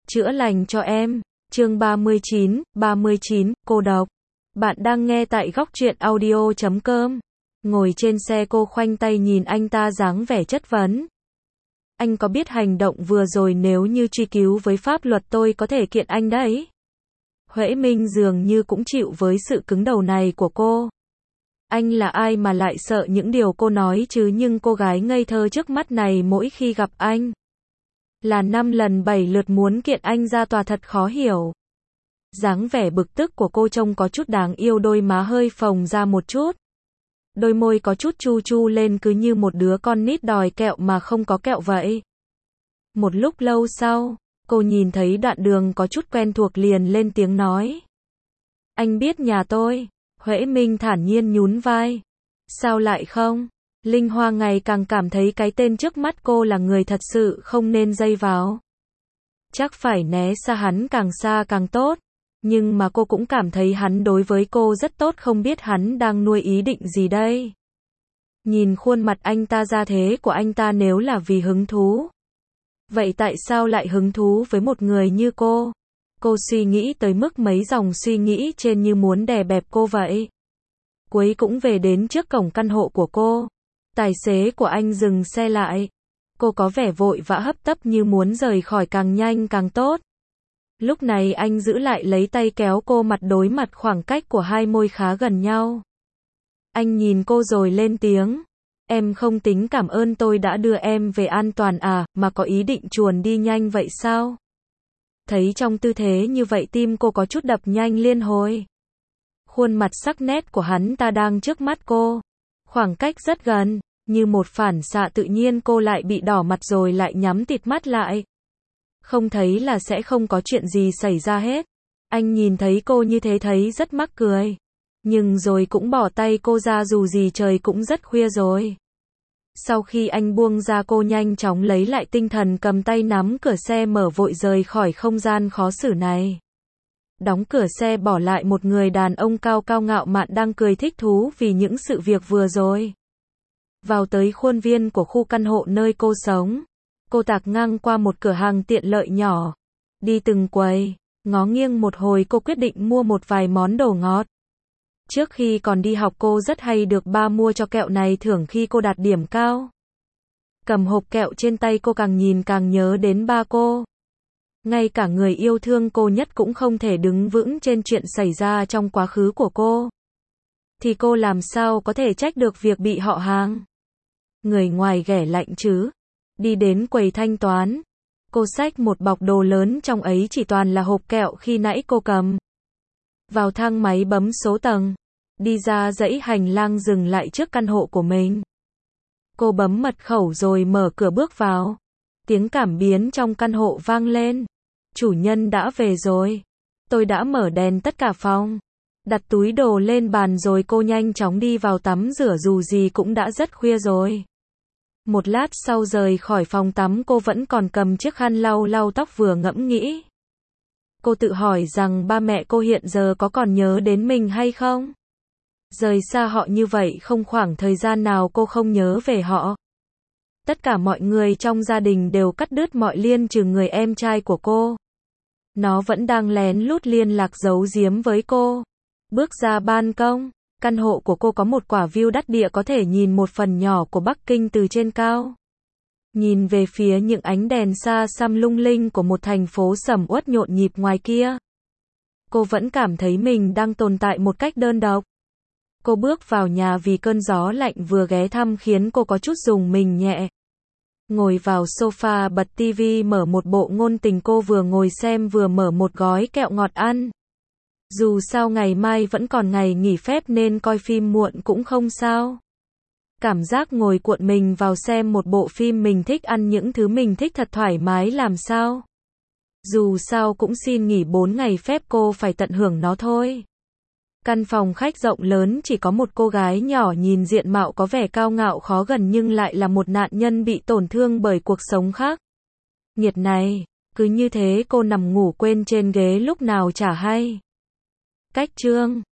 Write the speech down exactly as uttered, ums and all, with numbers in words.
Chữa lành cho em. Chương ba mươi chín, ba mươi chín, cô độc. Bạn đang nghe tại góc truyện audio chấm com. Ngồi trên xe cô khoanh tay nhìn anh ta dáng vẻ chất vấn. Anh có biết hành động vừa rồi nếu như truy cứu với pháp luật tôi có thể kiện anh đấy. Huệ Minh dường như cũng chịu với sự cứng đầu này của cô. Anh là ai mà lại sợ những điều cô nói chứ, nhưng cô gái ngây thơ trước mắt này mỗi khi gặp anh là năm lần bảy lượt muốn kiện anh ra tòa, thật khó hiểu. Dáng vẻ bực tức của cô trông có chút đáng yêu, đôi má hơi phồng ra một chút. Đôi môi có chút chu chu lên cứ như một đứa con nít đòi kẹo mà không có kẹo vậy. Một lúc lâu sau, cô nhìn thấy đoạn đường có chút quen thuộc liền lên tiếng nói. Anh biết nhà tôi. Huệ Minh thản nhiên nhún vai. Sao lại không? Linh Hoa ngày càng cảm thấy cái tên trước mắt cô là người thật sự không nên dây vào. Chắc phải né xa hắn càng xa càng tốt. Nhưng mà cô cũng cảm thấy hắn đối với cô rất tốt, không biết hắn đang nuôi ý định gì đây. Nhìn khuôn mặt anh ta, ra thế của anh ta nếu là vì hứng thú, vậy tại sao lại hứng thú với một người như cô? Cô suy nghĩ tới mức mấy dòng suy nghĩ trên như muốn đè bẹp cô vậy. Cuối cũng về đến trước cổng căn hộ của cô. Tài xế của anh dừng xe lại. Cô có vẻ vội vã hấp tấp như muốn rời khỏi càng nhanh càng tốt. Lúc này anh giữ lại lấy tay kéo cô mặt đối mặt, khoảng cách của hai môi khá gần nhau. Anh nhìn cô rồi lên tiếng. Em không tính cảm ơn tôi đã đưa em về an toàn à, mà có ý định chuồn đi nhanh vậy sao? Thấy trong tư thế như vậy tim cô có chút đập nhanh liên hồi. Khuôn mặt sắc nét của hắn ta đang trước mắt cô. Khoảng cách rất gần, như một phản xạ tự nhiên cô lại bị đỏ mặt rồi lại nhắm tịt mắt lại. Không thấy là sẽ không có chuyện gì xảy ra hết. Anh nhìn thấy cô như thế thấy rất mắc cười. Nhưng rồi cũng bỏ tay cô ra, dù gì trời cũng rất khuya rồi. Sau khi anh buông ra, cô nhanh chóng lấy lại tinh thần, cầm tay nắm cửa xe mở vội rời khỏi không gian khó xử này. Đóng cửa xe bỏ lại một người đàn ông cao cao ngạo mạn đang cười thích thú vì những sự việc vừa rồi. Vào tới khuôn viên của khu căn hộ nơi cô sống. Cô tạt ngang qua một cửa hàng tiện lợi nhỏ. Đi từng quầy, ngó nghiêng một hồi cô quyết định mua một vài món đồ ngọt. Trước khi còn đi học cô rất hay được ba mua cho kẹo này thưởng khi cô đạt điểm cao. Cầm hộp kẹo trên tay cô càng nhìn càng nhớ đến ba cô. Ngay cả người yêu thương cô nhất cũng không thể đứng vững trên chuyện xảy ra trong quá khứ của cô. Thì cô làm sao có thể trách được việc bị họ hàng người ngoài ghẻ lạnh chứ. Đi đến quầy thanh toán. Cô xách một bọc đồ lớn, trong ấy chỉ toàn là hộp kẹo khi nãy cô cầm. Vào thang máy bấm số tầng. Đi ra dãy hành lang dừng lại trước căn hộ của mình. Cô bấm mật khẩu rồi mở cửa bước vào. Tiếng cảm biến trong căn hộ vang lên. Chủ nhân đã về rồi. Tôi đã mở đèn tất cả phòng. Đặt túi đồ lên bàn rồi cô nhanh chóng đi vào tắm rửa, dù gì cũng đã rất khuya rồi. Một lát sau rời khỏi phòng tắm, cô vẫn còn cầm chiếc khăn lau lau tóc vừa ngẫm nghĩ. Cô tự hỏi rằng ba mẹ cô hiện giờ có còn nhớ đến mình hay không? Rời xa họ như vậy không khoảng thời gian nào cô không nhớ về họ. Tất cả mọi người trong gia đình đều cắt đứt mọi liên trừ người em trai của cô. Nó vẫn đang lén lút liên lạc giấu giếm với cô. Bước ra ban công, căn hộ của cô có một quả view đắc địa, có thể nhìn một phần nhỏ của Bắc Kinh từ trên cao. Nhìn về phía những ánh đèn xa xăm lung linh của một thành phố sầm uất nhộn nhịp ngoài kia. Cô vẫn cảm thấy mình đang tồn tại một cách đơn độc. Cô bước vào nhà vì cơn gió lạnh vừa ghé thăm khiến cô có chút rùng mình nhẹ. Ngồi vào sofa bật tivi mở một bộ ngôn tình, cô vừa ngồi xem vừa mở một gói kẹo ngọt ăn. Dù sao ngày mai vẫn còn ngày nghỉ phép nên coi phim muộn cũng không sao. Cảm giác ngồi cuộn mình vào xem một bộ phim mình thích, ăn những thứ mình thích thật thoải mái làm sao. Dù sao cũng xin nghỉ bốn ngày phép, cô phải tận hưởng nó thôi. Căn phòng khách rộng lớn chỉ có một cô gái nhỏ, nhìn diện mạo có vẻ cao ngạo khó gần nhưng lại là một nạn nhân bị tổn thương bởi cuộc sống khác nghiệt này. Cứ như thế cô nằm ngủ quên trên ghế lúc nào chả hay. Cách chương